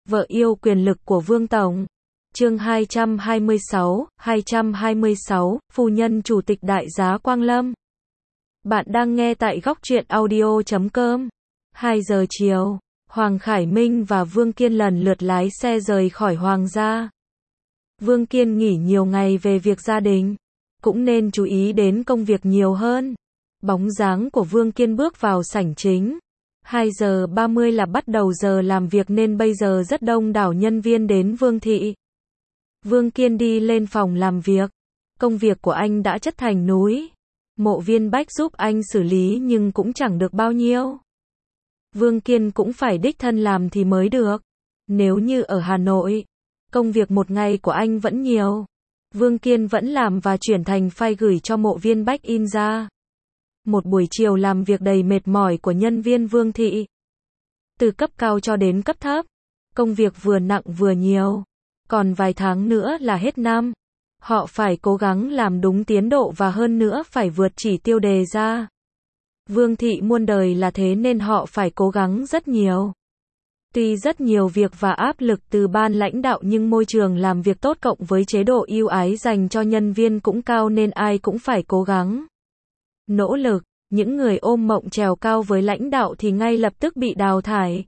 Vợ yêu quyền lực của Vương Tổng. Chương 226, Phu nhân Chủ tịch Đại giá Quang Lâm. Bạn đang nghe tại góc truyện audio.com. 2 giờ chiều, Hoàng Khải Minh và Vương Kiên lần lượt lái xe rời khỏi Hoàng gia. Vương Kiên nghỉ nhiều ngày về việc gia đình, cũng nên chú ý đến công việc nhiều hơn. Bóng dáng của Vương Kiên bước vào sảnh chính. 2 giờ 30 là bắt đầu giờ làm việc nên bây giờ rất đông đảo nhân viên đến Vương thị. Vương Kiên đi lên phòng làm việc. Công việc của anh đã chất thành núi. Mộ Viên Bách giúp anh xử lý nhưng cũng chẳng được bao nhiêu. Vương Kiên cũng phải đích thân làm thì mới được. Nếu như ở Hà Nội, công việc một ngày của anh vẫn nhiều. Vương Kiên vẫn làm và chuyển thành file gửi cho Mộ Viên Bách in ra. Một buổi chiều làm việc đầy mệt mỏi của nhân viên Vương thị. Từ cấp cao cho đến cấp thấp. Công việc vừa nặng vừa nhiều. Còn vài tháng nữa là hết năm. Họ phải cố gắng làm đúng tiến độ và hơn nữa phải vượt chỉ tiêu đề ra. Vương thị muôn đời là thế nên họ phải cố gắng rất nhiều. Tuy rất nhiều việc và áp lực từ ban lãnh đạo nhưng môi trường làm việc tốt cộng với chế độ ưu ái dành cho nhân viên cũng cao nên ai cũng phải cố gắng. Nỗ lực, những người ôm mộng trèo cao với lãnh đạo thì ngay lập tức bị đào thải.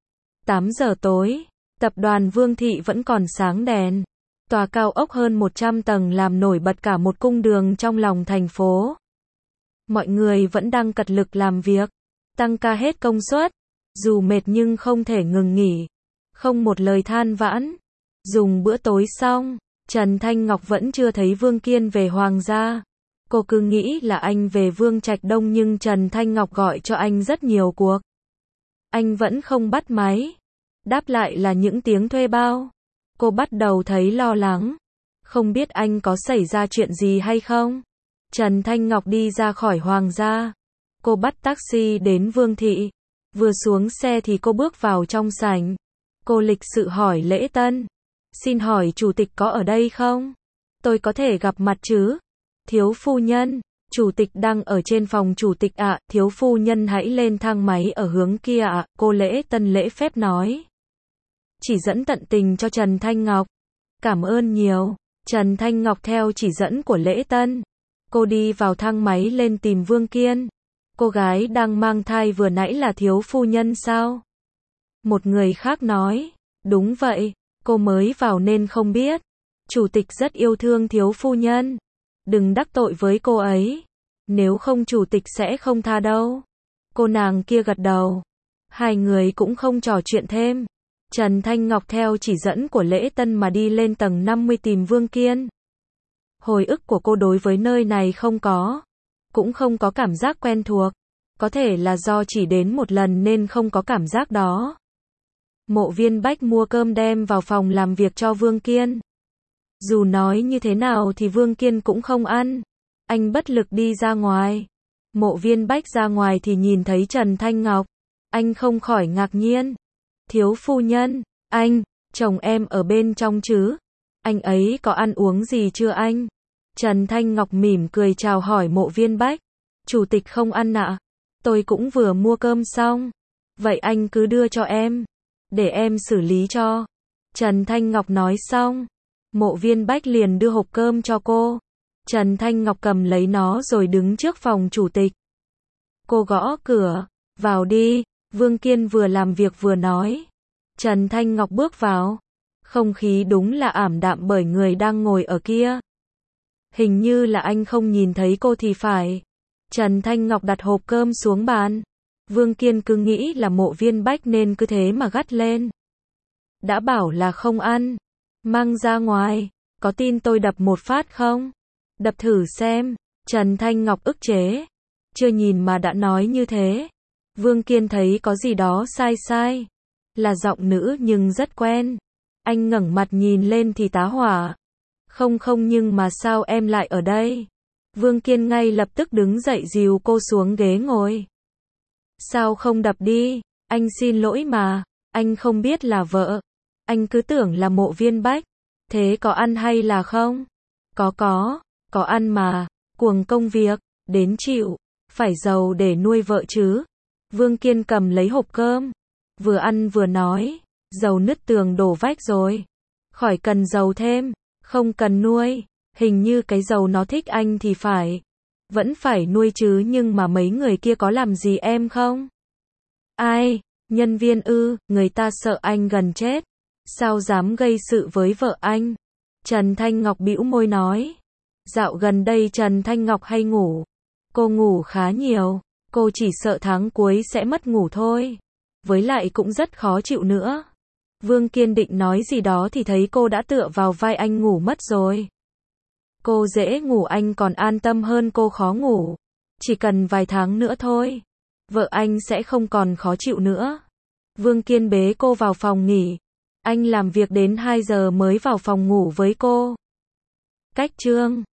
8 giờ tối, tập đoàn Vương thị vẫn còn sáng đèn. Tòa cao ốc hơn 100 tầng làm nổi bật cả một cung đường trong lòng thành phố. Mọi người vẫn đang cật lực làm việc, tăng ca hết công suất, dù mệt nhưng không thể ngừng nghỉ, không một lời than vãn. Dùng bữa tối xong, Trần Thanh Ngọc vẫn chưa thấy Vương Kiên về Hoàng gia. Cô cứ nghĩ là anh về Vương Trạch Đông nhưng Trần Thanh Ngọc gọi cho anh rất nhiều cuộc. Anh vẫn không bắt máy. Đáp lại là những tiếng thuê bao. Cô bắt đầu thấy lo lắng. Không biết anh có xảy ra chuyện gì hay không? Trần Thanh Ngọc đi ra khỏi Hoàng gia. Cô bắt taxi đến Vương thị. Vừa xuống xe thì cô bước vào trong sảnh. Cô lịch sự hỏi lễ tân. Xin hỏi chủ tịch có ở đây không? Tôi có thể gặp mặt chứ? Thiếu phu nhân, chủ tịch đang ở trên phòng chủ tịch ạ. Thiếu phu nhân hãy lên thang máy ở hướng kia ạ. Cô lễ tân lễ phép nói. Chỉ dẫn tận tình cho Trần Thanh Ngọc. Cảm ơn nhiều. Trần Thanh Ngọc theo chỉ dẫn của lễ tân. Cô đi vào thang máy lên tìm Vương Kiên. Cô gái đang mang thai vừa nãy là thiếu phu nhân sao? Một người khác nói. Đúng vậy, cô mới vào nên không biết. Chủ tịch rất yêu thương thiếu phu nhân. Đừng đắc tội với cô ấy. Nếu không chủ tịch sẽ không tha đâu. Cô nàng kia gật đầu. Hai người cũng không trò chuyện thêm. Trần Thanh Ngọc theo chỉ dẫn của lễ tân mà đi lên tầng 50 tìm Vương Kiên. Hồi ức của cô đối với nơi này không có. Cũng không có cảm giác quen thuộc. Có thể là do chỉ đến một lần nên không có cảm giác đó. Mộ Viên Bách mua cơm đem vào phòng làm việc cho Vương Kiên. Dù nói như thế nào thì Vương Kiên cũng không ăn. Anh bất lực đi ra ngoài. Mộ Viên Bách ra ngoài thì nhìn thấy Trần Thanh Ngọc. Anh không khỏi ngạc nhiên. Thiếu phu nhân, anh, chồng em ở bên trong chứ? Anh ấy có ăn uống gì chưa anh? Trần Thanh Ngọc mỉm cười chào hỏi Mộ Viên Bách. Chủ tịch không ăn ạ. Tôi cũng vừa mua cơm xong. Vậy anh cứ đưa cho em. Để em xử lý cho. Trần Thanh Ngọc nói xong. Mộ Viên Bách liền đưa hộp cơm cho cô. Trần Thanh Ngọc cầm lấy nó rồi đứng trước phòng chủ tịch. Cô gõ cửa. Vào đi. Vương Kiên vừa làm việc vừa nói. Trần Thanh Ngọc bước vào. Không khí đúng là ảm đạm bởi người đang ngồi ở kia. Hình như là anh không nhìn thấy cô thì phải. Trần Thanh Ngọc đặt hộp cơm xuống bàn. Vương Kiên cứ nghĩ là Mộ Viên Bách nên cứ thế mà gắt lên. Đã bảo là không ăn. Mang ra ngoài. Có tin tôi đập một phát không? Đập thử xem. Trần Thanh Ngọc ức chế. Chưa nhìn mà đã nói như thế. Vương Kiên thấy có gì đó sai sai. Là giọng nữ nhưng rất quen. Anh ngẩng mặt nhìn lên thì tá hỏa. Không nhưng mà sao em lại ở đây? Vương Kiên ngay lập tức đứng dậy dìu cô xuống ghế ngồi. Sao không đập đi? Anh xin lỗi mà. Anh không biết là vợ. Anh cứ tưởng là Mộ Viên Bách. Thế có ăn hay là không? Có ăn mà. Cuồng công việc, đến chịu. Phải giàu để nuôi vợ chứ. Vương Kiên cầm lấy hộp cơm. Vừa ăn vừa nói. Dầu nứt tường đổ vách rồi. Khỏi cần dầu thêm. Không cần nuôi. Hình như cái dầu nó thích anh thì phải. Vẫn phải nuôi chứ, nhưng mà mấy người kia có làm gì em không? Ai? Nhân viên ư? Người ta sợ anh gần chết. Sao dám gây sự với vợ anh? Trần Thanh Ngọc bĩu môi nói. Dạo gần đây Trần Thanh Ngọc hay ngủ. Cô ngủ khá nhiều. Cô chỉ sợ tháng cuối sẽ mất ngủ thôi. Với lại cũng rất khó chịu nữa. Vương Kiên định nói gì đó thì thấy cô đã tựa vào vai anh ngủ mất rồi. Cô dễ ngủ, anh còn an tâm hơn cô khó ngủ. Chỉ cần vài tháng nữa thôi. Vợ anh sẽ không còn khó chịu nữa. Vương Kiên bế cô vào phòng nghỉ. Anh làm việc đến 2 giờ mới vào phòng ngủ với cô. Cách chương